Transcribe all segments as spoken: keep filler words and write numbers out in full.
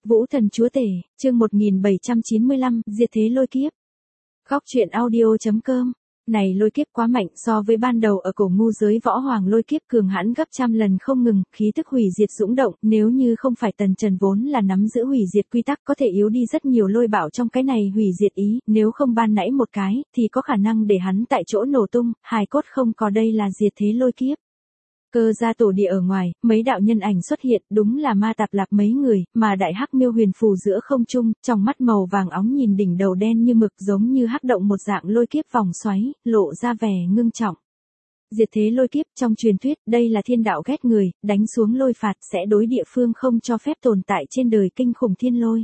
Vũ thần chúa tể, chương một nghìn bảy trăm chín mươi lăm, diệt thế lôi kiếp. Góc truyện audio.com. Này lôi kiếp quá mạnh, so với ban đầu ở cổ ngu giới võ hoàng lôi kiếp cường hãn gấp trăm lần không ngừng, khí tức hủy diệt dũng động, nếu như không phải Tần Trần vốn là nắm giữ hủy diệt quy tắc có thể yếu đi rất nhiều lôi bạo trong cái này hủy diệt ý, nếu không ban nãy một cái, thì có khả năng để hắn tại chỗ nổ tung, hài cốt không có, đây là diệt thế lôi kiếp. Cơ gia tổ địa ở ngoài, mấy đạo nhân ảnh xuất hiện, đúng là ma tạp lạp mấy người, mà đại hắc miêu huyền phù giữa không trung, trong mắt màu vàng óng nhìn đỉnh đầu đen như mực giống như hắc động một dạng lôi kiếp vòng xoáy, lộ ra vẻ ngưng trọng. Diệt thế lôi kiếp trong truyền thuyết, đây là thiên đạo ghét người, đánh xuống lôi phạt sẽ đối địa phương không cho phép tồn tại trên đời kinh khủng thiên lôi.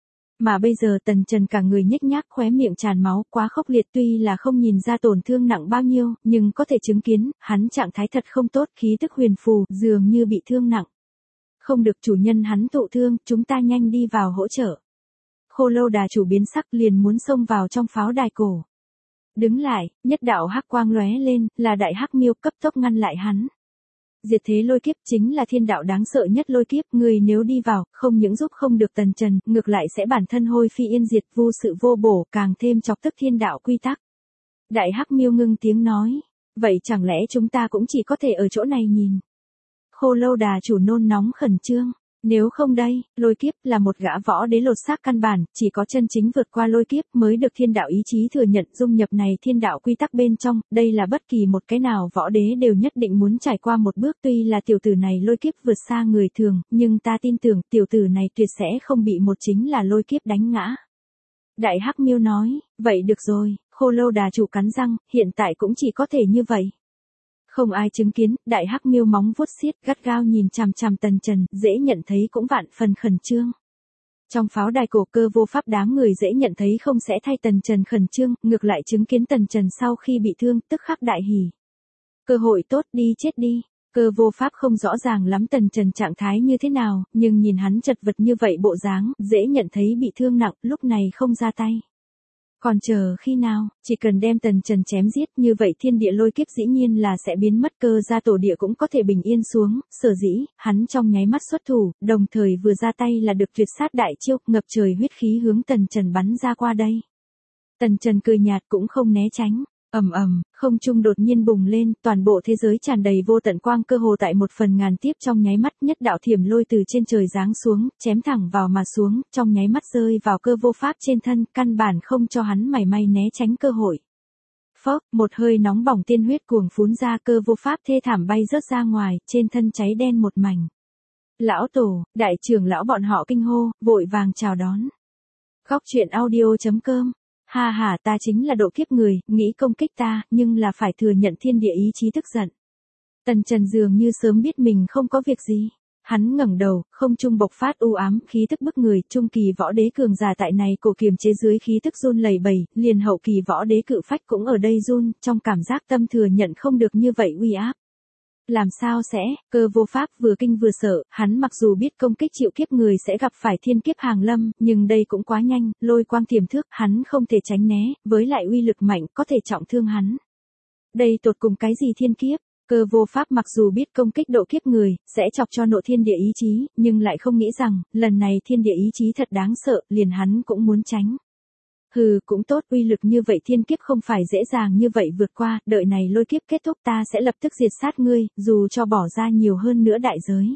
Mà bây giờ Tần Trần cả người nhếch nhác khóe miệng tràn máu quá khốc liệt, tuy là không nhìn ra tổn thương nặng bao nhiêu, nhưng có thể chứng kiến, hắn trạng thái thật không tốt, khí tức huyền phù, dường như bị thương nặng. Không được, chủ nhân hắn thụ thương, chúng ta nhanh đi vào hỗ trợ. Khô Lâu đà chủ biến sắc liền muốn xông vào trong pháo đài cổ. Đứng lại, nhất đạo hắc quang lóe lên, là đại hắc miêu cấp tốc ngăn lại hắn. Diệt thế lôi kiếp chính là thiên đạo đáng sợ nhất lôi kiếp, người nếu đi vào, không những giúp không được Tần Trần, ngược lại sẽ bản thân hôi phi yên diệt, vô sự vô bổ, càng thêm chọc tức thiên đạo quy tắc. Đại hắc miêu ngưng tiếng nói, vậy chẳng lẽ chúng ta cũng chỉ có thể ở chỗ này nhìn? Khô Lâu đà chủ nôn nóng khẩn trương. Nếu không đây, lôi kiếp là một gã võ đế lột xác căn bản, chỉ có chân chính vượt qua lôi kiếp mới được thiên đạo ý chí thừa nhận dung nhập này thiên đạo quy tắc bên trong, đây là bất kỳ một cái nào võ đế đều nhất định muốn trải qua một bước, tuy là tiểu tử này lôi kiếp vượt xa người thường, nhưng ta tin tưởng tiểu tử này tuyệt sẽ không bị một chính là lôi kiếp đánh ngã. Đại hắc miêu nói, vậy được rồi, Khô Lâu đà chủ cắn răng, hiện tại cũng chỉ có thể như vậy. Không ai chứng kiến, đại hắc miêu móng vuốt xiết gắt gao nhìn chằm chằm Tần Trần, dễ nhận thấy cũng vạn phần khẩn trương. Trong pháo đài cổ Cơ Vô Pháp đám người dễ nhận thấy không sẽ thay Tần Trần khẩn trương, ngược lại chứng kiến Tần Trần sau khi bị thương, tức khắc đại hỉ. Cơ hội tốt, đi chết đi. Cơ Vô Pháp không rõ ràng lắm Tần Trần trạng thái như thế nào, nhưng nhìn hắn chật vật như vậy bộ dáng, dễ nhận thấy bị thương nặng, lúc này không ra tay. Còn chờ khi nào, chỉ cần đem Tần Trần chém giết, như vậy thiên địa lôi kiếp dĩ nhiên là sẽ biến mất, Cơ gia tổ địa cũng có thể bình yên xuống, sở dĩ, hắn trong nháy mắt xuất thủ, đồng thời vừa ra tay là được tuyệt sát đại chiêu, ngập trời huyết khí hướng Tần Trần bắn ra qua đây. Tần Trần cười nhạt cũng không né tránh. Ầm ầm, không trung đột nhiên bùng lên, toàn bộ thế giới tràn đầy vô tận quang, cơ hồ tại một phần ngàn tiếp trong nháy mắt, nhất đạo thiểm lôi từ trên trời giáng xuống, chém thẳng vào mà xuống, trong nháy mắt rơi vào Cơ Vô Pháp trên thân, căn bản không cho hắn mảy may né tránh cơ hội. Phốc, một hơi nóng bỏng tiên huyết cuồng phún ra, Cơ Vô Pháp thê thảm bay rớt ra ngoài, trên thân cháy đen một mảnh. Lão tổ, đại trưởng lão bọn họ kinh hô, vội vàng chào đón. Góc truyện audio.com. Ha ha, ta chính là độ kiếp người, nghĩ công kích ta, nhưng là phải thừa nhận thiên địa ý chí tức giận. Tần Trần dường như sớm biết mình không có việc gì. Hắn ngẩng đầu, không trung bộc phát u ám, khí tức bức người, trung kỳ võ đế cường giả tại này cổ kiềm chế dưới khí tức run lẩy bẩy, liền hậu kỳ võ đế cự phách cũng ở đây run, trong cảm giác tâm thừa nhận không được như vậy uy áp. Làm sao sẽ, Cơ Vô Pháp vừa kinh vừa sợ, hắn mặc dù biết công kích chịu kiếp người sẽ gặp phải thiên kiếp hàng lâm, nhưng đây cũng quá nhanh, lôi quang tiềm thước, hắn không thể tránh né, với lại uy lực mạnh có thể trọng thương hắn. Đây tột cùng cái gì thiên kiếp? Cơ Vô Pháp mặc dù biết công kích độ kiếp người, sẽ chọc cho nộ thiên địa ý chí, nhưng lại không nghĩ rằng, lần này thiên địa ý chí thật đáng sợ, liền hắn cũng muốn tránh. Hừ, cũng tốt, uy lực như vậy thiên kiếp không phải dễ dàng như vậy vượt qua, đợi này lôi kiếp kết thúc ta sẽ lập tức diệt sát ngươi, dù cho bỏ ra nhiều hơn nữa đại giới.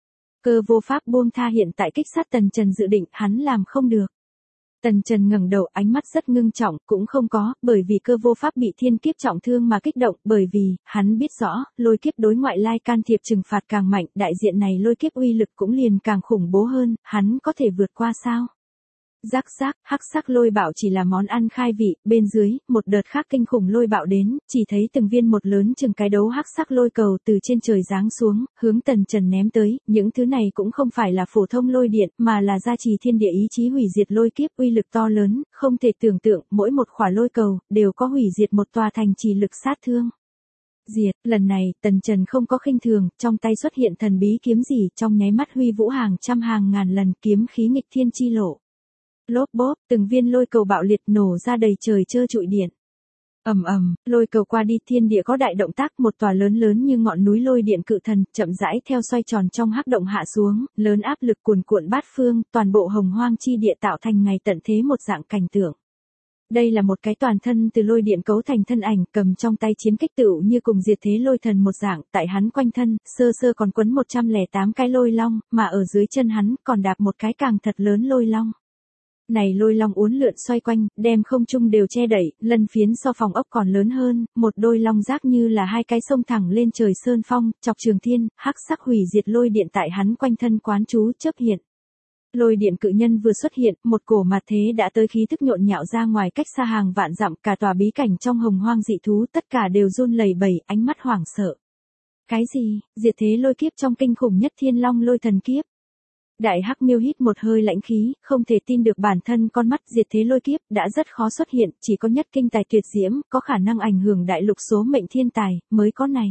Cơ Vô Pháp buông tha hiện tại kích sát Tần Trần dự định, hắn làm không được. Tần Trần ngẩng đầu, ánh mắt rất ngưng trọng, cũng không có, bởi vì Cơ Vô Pháp bị thiên kiếp trọng thương mà kích động, bởi vì, hắn biết rõ, lôi kiếp đối ngoại lai can thiệp trừng phạt càng mạnh, đại diện này lôi kiếp uy lực cũng liền càng khủng bố hơn, hắn có thể vượt qua sao? Rắc rác, hắc sắc lôi bạo chỉ là món ăn khai vị, bên dưới, một đợt khác kinh khủng lôi bạo đến, chỉ thấy từng viên một lớn chừng cái đấu hắc sắc lôi cầu từ trên trời giáng xuống, hướng Tần Trần ném tới, những thứ này cũng không phải là phổ thông lôi điện, mà là gia trì thiên địa ý chí hủy diệt lôi kiếp, uy lực to lớn, không thể tưởng tượng, mỗi một khỏa lôi cầu, đều có hủy diệt một tòa thành trì lực sát thương. Diệt, lần này, Tần Trần không có khinh thường, trong tay xuất hiện thần bí kiếm gì, trong nháy mắt huy vũ hàng trăm hàng ngàn lần, kiếm khí nghịch thiên chi lộ. Lốp bốp, từng viên lôi cầu bạo liệt nổ ra đầy trời trơ trụi điện. Ầm ầm, lôi cầu qua đi, thiên địa có đại động tác, một tòa lớn lớn như ngọn núi lôi điện cự thần, chậm rãi theo xoay tròn trong hắc động hạ xuống, lớn áp lực cuồn cuộn bát phương, toàn bộ hồng hoang chi địa tạo thành ngày tận thế một dạng cảnh tượng. Đây là một cái toàn thân từ lôi điện cấu thành thân ảnh, cầm trong tay chiến kích tựu như cùng diệt thế lôi thần một dạng, tại hắn quanh thân, sơ sơ còn quấn một trăm lẻ tám cái lôi long, mà ở dưới chân hắn còn đạp một cái càng thật lớn lôi long. Này lôi long uốn lượn xoay quanh, đem không trung đều che đậy, lân phiến so phòng ốc còn lớn hơn, một đôi long giác như là hai cái sông thẳng lên trời sơn phong, chọc trường thiên, hắc sắc hủy diệt lôi điện tại hắn quanh thân quán chú chớp hiện. Lôi điện cự nhân vừa xuất hiện, một cổ mạt thế đã tới khí thức nhộn nhạo ra ngoài cách xa hàng vạn dặm, cả tòa bí cảnh trong hồng hoang dị thú tất cả đều run lẩy bẩy, ánh mắt hoảng sợ. Cái gì? Diệt thế lôi kiếp trong kinh khủng nhất thiên long lôi thần kiếp. Đại hắc miêu hít một hơi lãnh khí, không thể tin được bản thân con mắt. Diệt thế lôi kiếp đã rất khó xuất hiện, chỉ có nhất kinh tài tuyệt diễm, có khả năng ảnh hưởng đại lục số mệnh thiên tài, mới có này.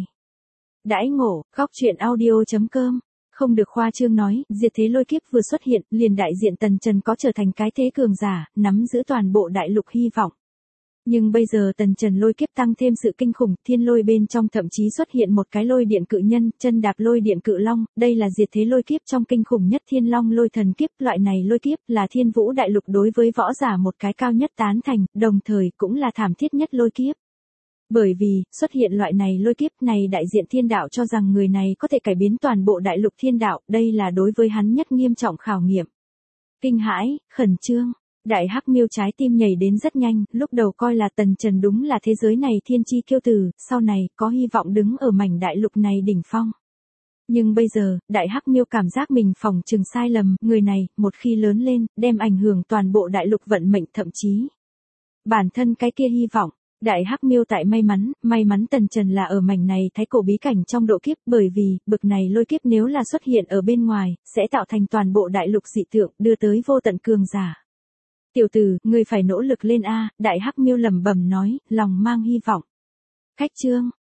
Đãi ngộ, góc truyện audio chấm com. Không được khoa trương nói, diệt thế lôi kiếp vừa xuất hiện, liền đại diện Tần Trần có trở thành cái thế cường giả, nắm giữ toàn bộ đại lục hy vọng. Nhưng bây giờ Tần Trần lôi kiếp tăng thêm sự kinh khủng, thiên lôi bên trong thậm chí xuất hiện một cái lôi điện cự nhân, chân đạp lôi điện cự long, đây là diệt thế lôi kiếp trong kinh khủng nhất thiên long lôi thần kiếp, loại này lôi kiếp là thiên vũ đại lục đối với võ giả một cái cao nhất tán thành, đồng thời cũng là thảm thiết nhất lôi kiếp. Bởi vì, xuất hiện loại này lôi kiếp này đại diện thiên đạo cho rằng người này có thể cải biến toàn bộ đại lục thiên đạo, đây là đối với hắn nhất nghiêm trọng khảo nghiệm. Kinh hãi, khẩn trương, đại hắc miêu trái tim nhảy đến rất nhanh, lúc đầu coi là Tần Trần đúng là thế giới này thiên chi kiêu tử, sau này có hy vọng đứng ở mảnh đại lục này đỉnh phong. Nhưng bây giờ, đại hắc miêu cảm giác mình phỏng chừng sai lầm, người này, một khi lớn lên, đem ảnh hưởng toàn bộ đại lục vận mệnh thậm chí. Bản thân cái kia hy vọng. Đại hắc miêu tại may mắn, may mắn Tần Trần là ở mảnh này thái cổ bí cảnh trong độ kiếp, bởi vì, bực này lôi kiếp nếu là xuất hiện ở bên ngoài, sẽ tạo thành toàn bộ đại lục dị tượng, đưa tới vô tận cường giả. Tiểu tử, ngươi phải nỗ lực lên a, đại hắc miêu lẩm bẩm nói, lòng mang hy vọng. Cách chương,